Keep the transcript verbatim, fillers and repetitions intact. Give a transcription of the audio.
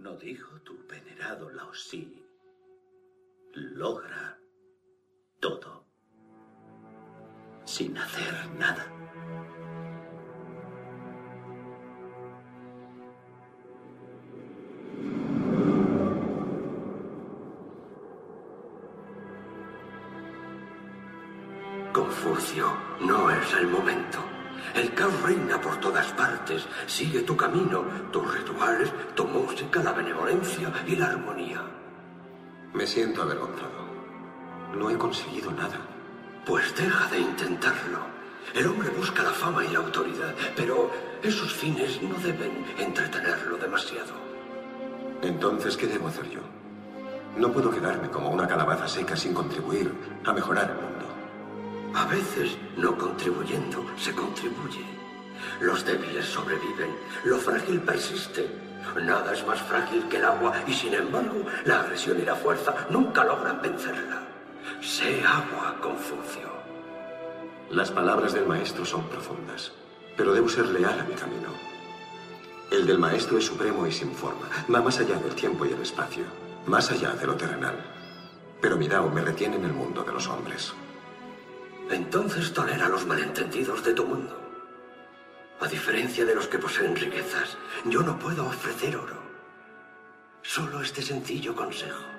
¿No dijo tu venerado Lao Tzu? Logra todo sin hacer nada. Confucio, no es el momento. El caos reina por todas partes. Sigue tu camino, tus rituales, tu música, la benevolencia y la armonía. Me siento avergonzado. No he conseguido nada. Pues deja de intentarlo. El hombre busca la fama y la autoridad, pero esos fines no deben entretenerlo demasiado. Entonces, ¿qué debo hacer yo? No puedo quedarme como una calabaza seca sin contribuir a mejorar el mundo. A veces, no contribuyendo, se contribuye. Los débiles sobreviven, lo frágil persiste. Nada es más frágil que el agua y, sin embargo, la agresión y la fuerza nunca logran vencerla. Sé agua, Confucio. Las palabras del maestro son profundas, pero debo ser leal a mi camino. El del maestro es supremo y sin forma, va más allá del tiempo y el espacio, más allá de lo terrenal. Pero mi Dao me retiene en el mundo de los hombres. Entonces tolera los malentendidos de tu mundo. A diferencia de los que poseen riquezas, yo no puedo ofrecer oro. Solo este sencillo consejo.